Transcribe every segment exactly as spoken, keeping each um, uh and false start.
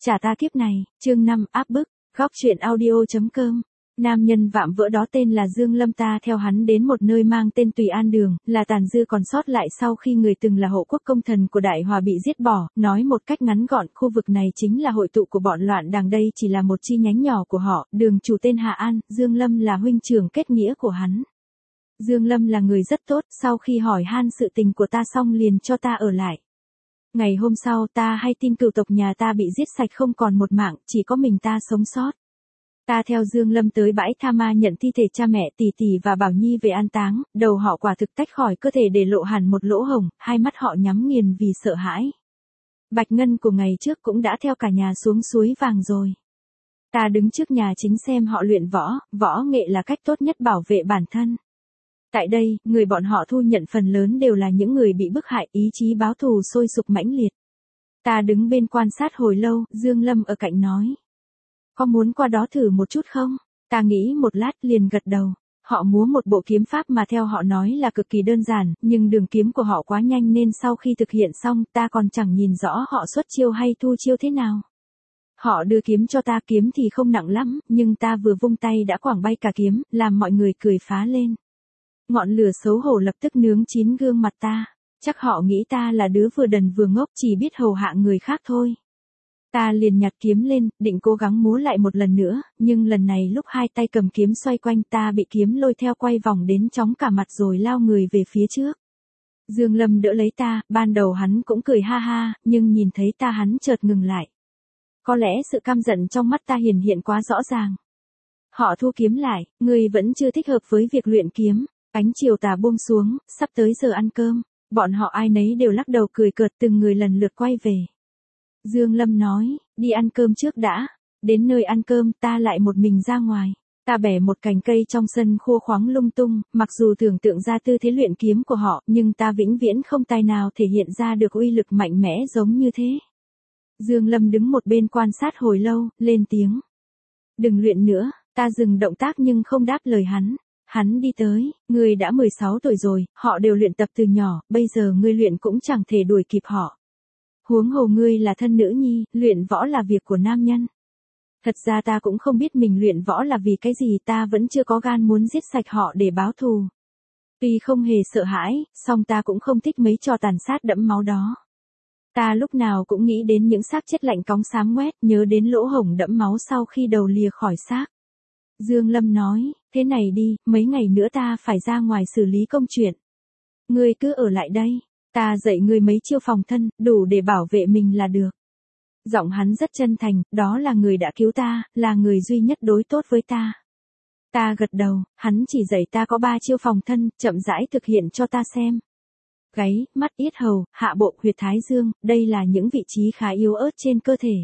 Trả ta kiếp này, chương năm áp bức, góc truyện audio.com. Nam nhân vạm vỡ đó tên là Dương Lâm, ta theo hắn đến một nơi mang tên Tùy An Đường, là tàn dư còn sót lại sau khi người từng là hộ quốc công thần của Đại Hòa bị giết bỏ, nói một cách ngắn gọn, khu vực này chính là hội tụ của bọn loạn đảng, đây chỉ là một chi nhánh nhỏ của họ, đường chủ tên Hạ An, Dương Lâm là huynh trưởng kết nghĩa của hắn. Dương Lâm là người rất tốt, sau khi hỏi han sự tình của ta xong liền cho ta ở lại. Ngày hôm sau ta hay tin cửu tộc nhà ta bị giết sạch không còn một mạng, chỉ có mình ta sống sót. Ta theo Dương Lâm tới bãi Tha Ma nhận thi thể cha mẹ Tỷ Tỷ và Bảo Nhi về an táng, đầu họ quả thực tách khỏi cơ thể để lộ hẳn một lỗ hổng, hai mắt họ nhắm nghiền vì sợ hãi. Bạch Ngân của ngày trước cũng đã theo cả nhà xuống suối vàng rồi. Ta đứng trước nhà chính xem họ luyện võ, võ nghệ là cách tốt nhất bảo vệ bản thân. Tại đây, người bọn họ thu nhận phần lớn đều là những người bị bức hại, ý chí báo thù sôi sục mãnh liệt. Ta đứng bên quan sát hồi lâu, Dương Lâm ở cạnh nói. Có muốn qua đó thử một chút không? Ta nghĩ một lát liền gật đầu. Họ múa một bộ kiếm pháp mà theo họ nói là cực kỳ đơn giản, nhưng đường kiếm của họ quá nhanh nên sau khi thực hiện xong ta còn chẳng nhìn rõ họ xuất chiêu hay thu chiêu thế nào. Họ đưa kiếm cho ta, kiếm thì không nặng lắm, nhưng ta vừa vung tay đã quẳng bay cả kiếm, làm mọi người cười phá lên. Ngọn lửa xấu hổ lập tức nướng chín gương mặt ta. Chắc họ nghĩ ta là đứa vừa đần vừa ngốc, chỉ biết hầu hạ người khác thôi. Ta liền nhặt kiếm lên, định cố gắng múa lại một lần nữa, nhưng lần này lúc hai tay cầm kiếm xoay quanh ta bị kiếm lôi theo quay vòng đến chóng cả mặt rồi lao người về phía trước. Dương Lâm đỡ lấy ta, ban đầu hắn cũng cười ha ha, nhưng nhìn thấy ta hắn chợt ngừng lại. Có lẽ sự căm giận trong mắt ta hiển hiện quá rõ ràng. Họ thu kiếm lại, ngươi vẫn chưa thích hợp với việc luyện kiếm. Ánh chiều tà buông xuống, sắp tới giờ ăn cơm, bọn họ ai nấy đều lắc đầu cười cợt, từng người lần lượt quay về. Dương Lâm nói, đi ăn cơm trước đã. Đến nơi ăn cơm ta lại một mình ra ngoài. Ta bẻ một cành cây trong sân khô khoáng lung tung, mặc dù tưởng tượng ra tư thế luyện kiếm của họ, nhưng ta vĩnh viễn không tài nào thể hiện ra được uy lực mạnh mẽ giống như thế. Dương Lâm đứng một bên quan sát hồi lâu, lên tiếng. Đừng luyện nữa, ta dừng động tác nhưng không đáp lời hắn. Hắn đi tới, ngươi đã mười sáu tuổi rồi, họ đều luyện tập từ nhỏ, bây giờ ngươi luyện cũng chẳng thể đuổi kịp họ. Huống hồ ngươi là thân nữ nhi, luyện võ là việc của nam nhân. Thật ra ta cũng không biết mình luyện võ là vì cái gì, ta vẫn chưa có gan muốn giết sạch họ để báo thù. Tuy không hề sợ hãi, song ta cũng không thích mấy trò tàn sát đẫm máu đó. Ta lúc nào cũng nghĩ đến những xác chết lạnh cóng xám ngoét, nhớ đến lỗ hổng đẫm máu sau khi đầu lìa khỏi xác. Dương Lâm nói, thế này đi, mấy ngày nữa ta phải ra ngoài xử lý công chuyện. Ngươi cứ ở lại đây, ta dạy ngươi mấy chiêu phòng thân, đủ để bảo vệ mình là được. Giọng hắn rất chân thành, đó là người đã cứu ta, là người duy nhất đối tốt với ta. Ta gật đầu, hắn chỉ dạy ta có ba chiêu phòng thân, chậm rãi thực hiện cho ta xem. Gáy, mắt, yết hầu, hạ bộ, huyệt thái dương, đây là những vị trí khá yếu ớt trên cơ thể.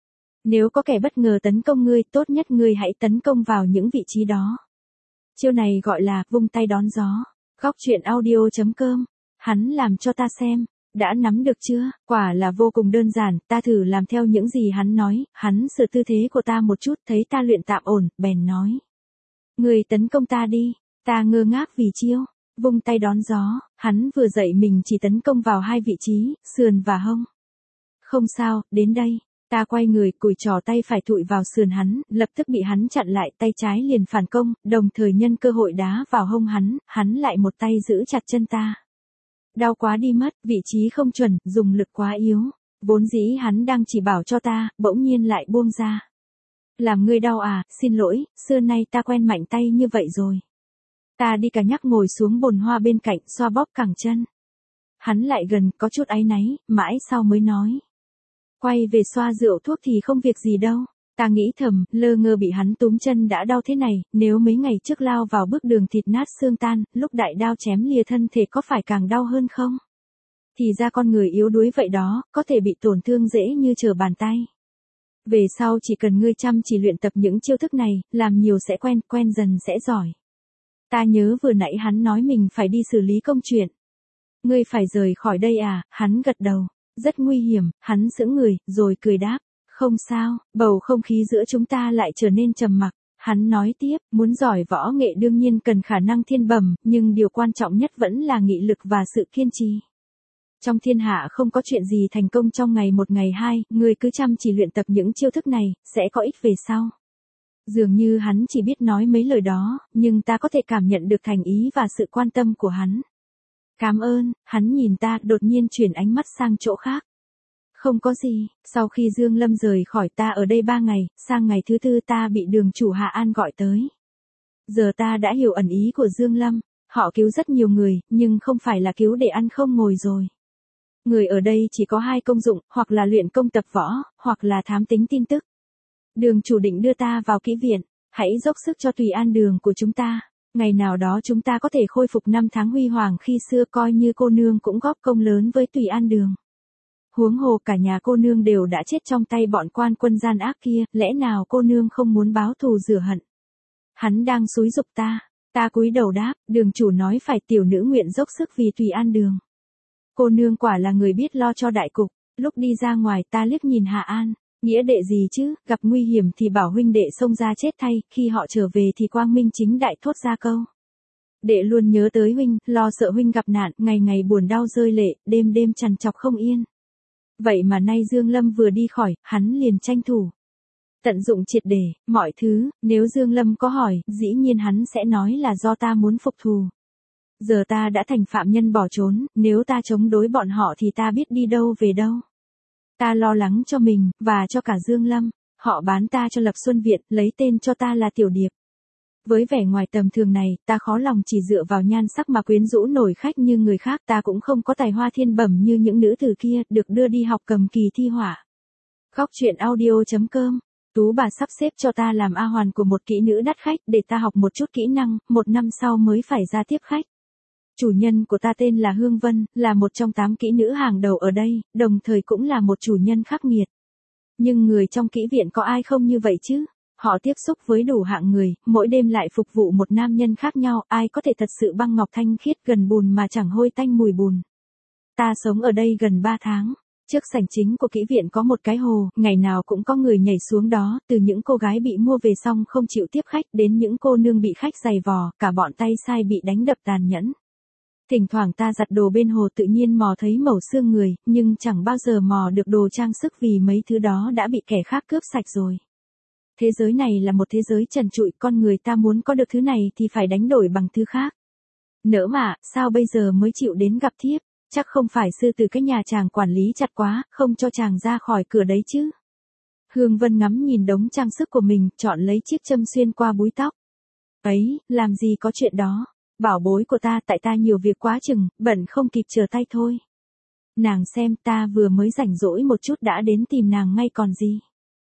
Nếu có kẻ bất ngờ tấn công ngươi, tốt nhất ngươi hãy tấn công vào những vị trí đó. Chiêu này gọi là vung tay đón gió. Góc truyện audio.com. Hắn làm cho ta xem. Đã nắm được chưa? Quả là vô cùng đơn giản, ta thử làm theo những gì hắn nói, hắn sửa tư thế của ta một chút, thấy ta luyện tạm ổn, bèn nói. Ngươi tấn công ta đi. Ta ngơ ngác vì chiêu. Vung tay đón gió, hắn vừa dạy mình chỉ tấn công vào hai vị trí, sườn và hông. Không sao, đến đây. Ta quay người, cùi trò tay phải thụi vào sườn hắn, lập tức bị hắn chặn lại, tay trái liền phản công, đồng thời nhân cơ hội đá vào hông hắn, hắn lại một tay giữ chặt chân ta. Đau quá đi mất, vị trí không chuẩn, dùng lực quá yếu. Vốn dĩ hắn đang chỉ bảo cho ta, bỗng nhiên lại buông ra. Làm ngươi đau à, xin lỗi, xưa nay ta quen mạnh tay như vậy rồi. Ta đi cả nhắc ngồi xuống bồn hoa bên cạnh, xoa bóp cẳng chân. Hắn lại gần, có chút áy náy, mãi sau mới nói. Quay về xoa rượu thuốc thì không việc gì đâu. Ta nghĩ thầm, lơ ngơ bị hắn túm chân đã đau thế này, nếu mấy ngày trước lao vào bước đường thịt nát xương tan, lúc đại đao chém lìa thân thể có phải càng đau hơn không? Thì ra con người yếu đuối vậy đó, có thể bị tổn thương dễ như trở bàn tay. Về sau chỉ cần ngươi chăm chỉ luyện tập những chiêu thức này, làm nhiều sẽ quen, quen dần sẽ giỏi. Ta nhớ vừa nãy hắn nói mình phải đi xử lý công chuyện. Ngươi phải rời khỏi đây à, hắn gật đầu. Rất nguy hiểm, hắn sững người, rồi cười đáp. Không sao, bầu không khí giữa chúng ta lại trở nên trầm mặc. Hắn nói tiếp, muốn giỏi võ nghệ đương nhiên cần khả năng thiên bẩm, nhưng điều quan trọng nhất vẫn là nghị lực và sự kiên trì. Trong thiên hạ không có chuyện gì thành công trong ngày một ngày hai, ngươi cứ chăm chỉ luyện tập những chiêu thức này, sẽ có ích về sau. Dường như hắn chỉ biết nói mấy lời đó, nhưng ta có thể cảm nhận được thành ý và sự quan tâm của hắn. Cảm ơn, hắn nhìn ta, đột nhiên chuyển ánh mắt sang chỗ khác. Không có gì, sau khi Dương Lâm rời khỏi ta ở đây ba ngày, sang ngày thứ tư ta bị đường chủ Hạ An gọi tới. Giờ ta đã hiểu ẩn ý của Dương Lâm, họ cứu rất nhiều người, nhưng không phải là cứu để ăn không ngồi rồi. Người ở đây chỉ có hai công dụng, hoặc là luyện công tập võ, hoặc là thám tính tin tức. Đường chủ định đưa ta vào kỹ viện, hãy dốc sức cho Tùy An đường của chúng ta. Ngày nào đó chúng ta có thể khôi phục năm tháng huy hoàng khi xưa, coi như cô nương cũng góp công lớn với Tùy An đường. Huống hồ cả nhà cô nương đều đã chết trong tay bọn quan quân gian ác kia, lẽ nào cô nương không muốn báo thù rửa hận. Hắn đang xúi giục ta, ta cúi đầu đáp, đường chủ nói phải, tiểu nữ nguyện dốc sức vì Tùy An đường. Cô nương quả là người biết lo cho đại cục. Lúc đi ra ngoài ta liếc nhìn Hạ An, nghĩa đệ gì chứ, gặp nguy hiểm thì bảo huynh đệ xông ra chết thay, khi họ trở về thì quang minh chính đại thốt ra câu. Đệ luôn nhớ tới huynh, lo sợ huynh gặp nạn, ngày ngày buồn đau rơi lệ, đêm đêm trằn trọc không yên. Vậy mà nay Dương Lâm vừa đi khỏi, hắn liền tranh thủ. Tận dụng triệt để, mọi thứ, nếu Dương Lâm có hỏi, dĩ nhiên hắn sẽ nói là do ta muốn phục thù. Giờ ta đã thành phạm nhân bỏ trốn, nếu ta chống đối bọn họ thì ta biết đi đâu về đâu. Ta lo lắng cho mình, và cho cả Dương Lâm, họ bán ta cho Lập Xuân Viện, lấy tên cho ta là Tiểu Điệp. Với vẻ ngoài tầm thường này, ta khó lòng chỉ dựa vào nhan sắc mà quyến rũ nổi khách như người khác, ta cũng không có tài hoa thiên bẩm như những nữ tử kia, được đưa đi học cầm kỳ thi họa. Khóc chuyện audio chấm com. Tú bà sắp xếp cho ta làm A hoàn của một kỹ nữ đắt khách để ta học một chút kỹ năng, một năm sau mới phải ra tiếp khách. Chủ nhân của ta tên là Hương Vân, là một trong tám kỹ nữ hàng đầu ở đây, đồng thời cũng là một chủ nhân khắc nghiệt. Nhưng người trong kỹ viện có ai không như vậy chứ? Họ tiếp xúc với đủ hạng người, mỗi đêm lại phục vụ một nam nhân khác nhau, ai có thể thật sự băng ngọc thanh khiết gần bùn mà chẳng hôi tanh mùi bùn. Ta sống ở đây gần ba tháng. Trước sảnh chính của kỹ viện có một cái hồ, ngày nào cũng có người nhảy xuống đó, từ những cô gái bị mua về xong không chịu tiếp khách đến những cô nương bị khách giày vò, cả bọn tay sai bị đánh đập tàn nhẫn. Thỉnh thoảng ta giặt đồ bên hồ tự nhiên mò thấy mẩu xương người, nhưng chẳng bao giờ mò được đồ trang sức vì mấy thứ đó đã bị kẻ khác cướp sạch rồi. Thế giới này là một thế giới trần trụi, con người ta muốn có được thứ này thì phải đánh đổi bằng thứ khác. Nỡ mà, sao bây giờ mới chịu đến gặp thiếp? Chắc không phải sư từ cái nhà chàng quản lý chặt quá, không cho chàng ra khỏi cửa đấy chứ. Hương Vân ngắm nhìn đống trang sức của mình, chọn lấy chiếc châm xuyên qua búi tóc. Ấy, làm gì có chuyện đó. Bảo bối của ta, tại ta nhiều việc quá chừng, bận không kịp trở tay thôi. Nàng xem, ta vừa mới rảnh rỗi một chút đã đến tìm nàng ngay còn gì.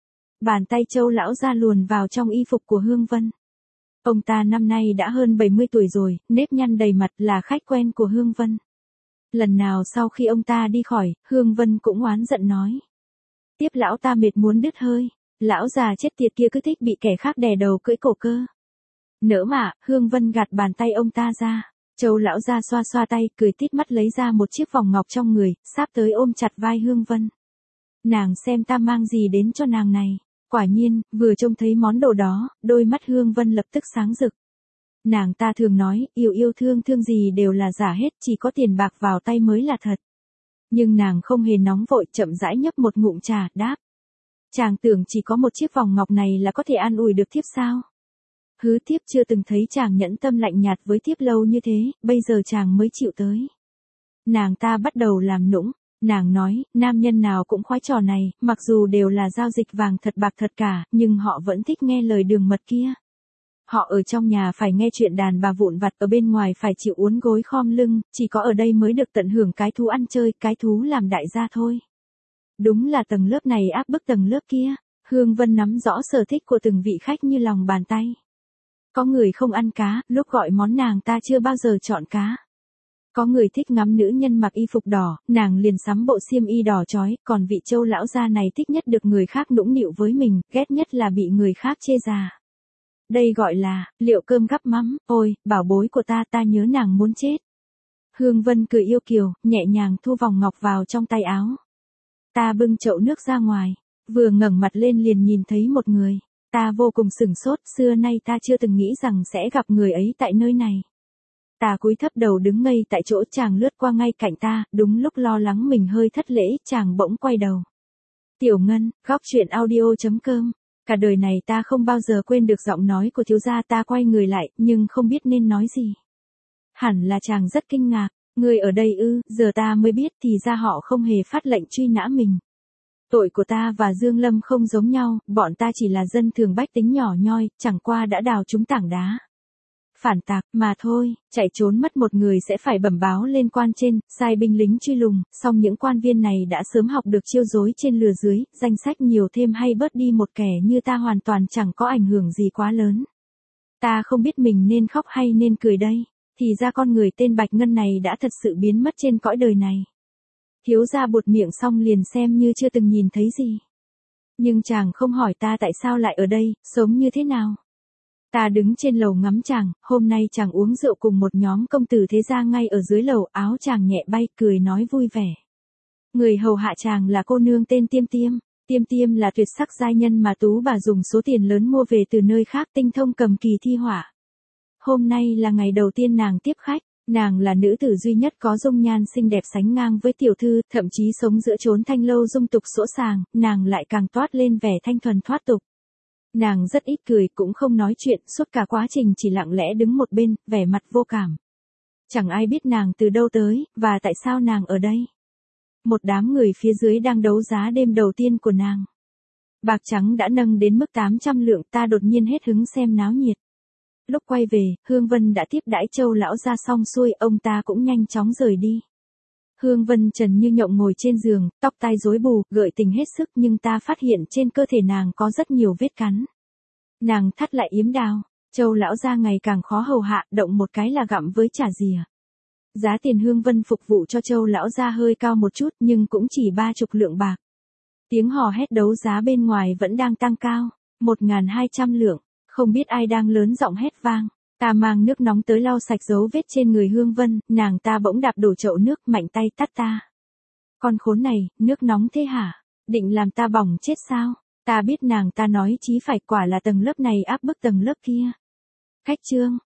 Bàn tay Châu lão ra luồn vào trong y phục của Hương Vân. Ông ta năm nay đã hơn bảy mươi tuổi rồi, nếp nhăn đầy mặt, là khách quen của Hương Vân. Lần nào sau khi ông ta đi khỏi, Hương Vân cũng oán giận nói. Tiếp lão ta mệt muốn đứt hơi, lão già chết tiệt kia cứ thích bị kẻ khác đè đầu cưỡi cổ cơ. Nỡ mà, Hương Vân gạt bàn tay ông ta ra. Châu lão ra xoa xoa tay, cười tít mắt lấy ra một chiếc vòng ngọc trong người, sáp tới ôm chặt vai Hương Vân. Nàng xem ta mang gì đến cho nàng này. Quả nhiên, vừa trông thấy món đồ đó, đôi mắt Hương Vân lập tức sáng rực. Nàng ta thường nói, yêu yêu thương thương gì đều là giả hết, chỉ có tiền bạc vào tay mới là thật. Nhưng nàng không hề nóng vội, chậm rãi nhấp một ngụm trà, đáp. Chàng tưởng chỉ có một chiếc vòng ngọc này là có thể an ủi được thiếp sao? Hứ, thiếp chưa từng thấy chàng nhẫn tâm lạnh nhạt với thiếp lâu như thế, bây giờ chàng mới chịu tới. Nàng ta bắt đầu làm nũng, nàng nói, nam nhân nào cũng khoái trò này, mặc dù đều là giao dịch vàng thật bạc thật cả, nhưng họ vẫn thích nghe lời đường mật kia. Họ ở trong nhà phải nghe chuyện đàn bà vụn vặt, ở bên ngoài phải chịu uốn gối khom lưng, chỉ có ở đây mới được tận hưởng cái thú ăn chơi, cái thú làm đại gia thôi. Đúng là tầng lớp này áp bức tầng lớp kia. Hương Vân nắm rõ sở thích của từng vị khách như lòng bàn tay. Có người không ăn cá, lúc gọi món nàng ta chưa bao giờ chọn cá. Có người thích ngắm nữ nhân mặc y phục đỏ, nàng liền sắm bộ xiêm y đỏ chói, còn vị Châu lão gia này thích nhất được người khác nũng nịu với mình, ghét nhất là bị người khác chê già. Đây gọi là, liệu cơm gắp mắm, ôi, bảo bối của ta, ta nhớ nàng muốn chết. Hương Vân cười yêu kiều, nhẹ nhàng thu vòng ngọc vào trong tay áo. Ta bưng chậu nước ra ngoài, vừa ngẩng mặt lên liền nhìn thấy một người. Ta vô cùng sửng sốt, xưa nay ta chưa từng nghĩ rằng sẽ gặp người ấy tại nơi này. Ta cúi thấp đầu đứng ngây tại chỗ, chàng lướt qua ngay cạnh ta, đúng lúc lo lắng mình hơi thất lễ, chàng bỗng quay đầu. Tiểu Ngân, góc chuyện audio.com. Cả đời này ta không bao giờ quên được giọng nói của thiếu gia. Ta quay người lại, nhưng không biết nên nói gì. Hẳn là chàng rất kinh ngạc. Người ở đây ư? Giờ ta mới biết thì ra họ không hề phát lệnh truy nã mình. Tội của ta và Dương Lâm không giống nhau, bọn ta chỉ là dân thường bách tính nhỏ nhoi, chẳng qua đã đào trúng tảng đá. Phản tạc mà thôi, chạy trốn mất một người sẽ phải bẩm báo lên quan trên, sai binh lính truy lùng, song những quan viên này đã sớm học được chiêu dối trên lừa dưới, danh sách nhiều thêm hay bớt đi một kẻ như ta hoàn toàn chẳng có ảnh hưởng gì quá lớn. Ta không biết mình nên khóc hay nên cười đây, thì ra con người tên Bạch Ngân này đã thật sự biến mất trên cõi đời này. Thiếu gia buột miệng xong liền xem như chưa từng nhìn thấy gì. Nhưng chàng không hỏi ta tại sao lại ở đây, sống như thế nào. Ta đứng trên lầu ngắm chàng, hôm nay chàng uống rượu cùng một nhóm công tử thế gia ngay ở dưới lầu, áo chàng nhẹ bay, cười nói vui vẻ. Người hầu hạ chàng là cô nương tên Tiêm Tiêm. Tiêm Tiêm là tuyệt sắc giai nhân mà Tú bà dùng số tiền lớn mua về từ nơi khác, tinh thông cầm kỳ thi họa. Hôm nay là ngày đầu tiên nàng tiếp khách. Nàng là nữ tử duy nhất có dung nhan xinh đẹp sánh ngang với tiểu thư, thậm chí sống giữa chốn thanh lâu dung tục sỗ sàng, nàng lại càng toát lên vẻ thanh thuần thoát tục. Nàng rất ít cười, cũng không nói chuyện, suốt cả quá trình chỉ lặng lẽ đứng một bên, vẻ mặt vô cảm. Chẳng ai biết nàng từ đâu tới, và tại sao nàng ở đây. Một đám người phía dưới đang đấu giá đêm đầu tiên của nàng. Bạc trắng đã nâng đến mức tám trăm lượng, ta đột nhiên hết hứng xem náo nhiệt. Lúc quay về, Hương Vân đã tiếp đãi Châu lão gia xong xuôi, ông ta cũng nhanh chóng rời đi. Hương Vân trần như nhộng ngồi trên giường, tóc tai rối bù, gợi tình hết sức, nhưng ta phát hiện trên cơ thể nàng có rất nhiều vết cắn. Nàng thắt lại yếm đào, Châu lão gia ngày càng khó hầu hạ, động một cái là gặm với chả dìa. Giá tiền Hương Vân phục vụ cho Châu lão gia hơi cao một chút, nhưng cũng chỉ ba chục lượng bạc. Tiếng hò hét đấu giá bên ngoài vẫn đang tăng cao, một nghìn hai trăm lượng. Không biết ai đang lớn giọng hét vang. Ta mang nước nóng tới lau sạch dấu vết trên người Hương Vân, nàng ta bỗng đạp đổ chậu nước, mạnh tay tát ta. Con khốn này, nước nóng thế hả? Định làm ta bỏng chết sao? Ta biết nàng ta nói chí phải, quả là tầng lớp này áp bức tầng lớp kia. Khách trương,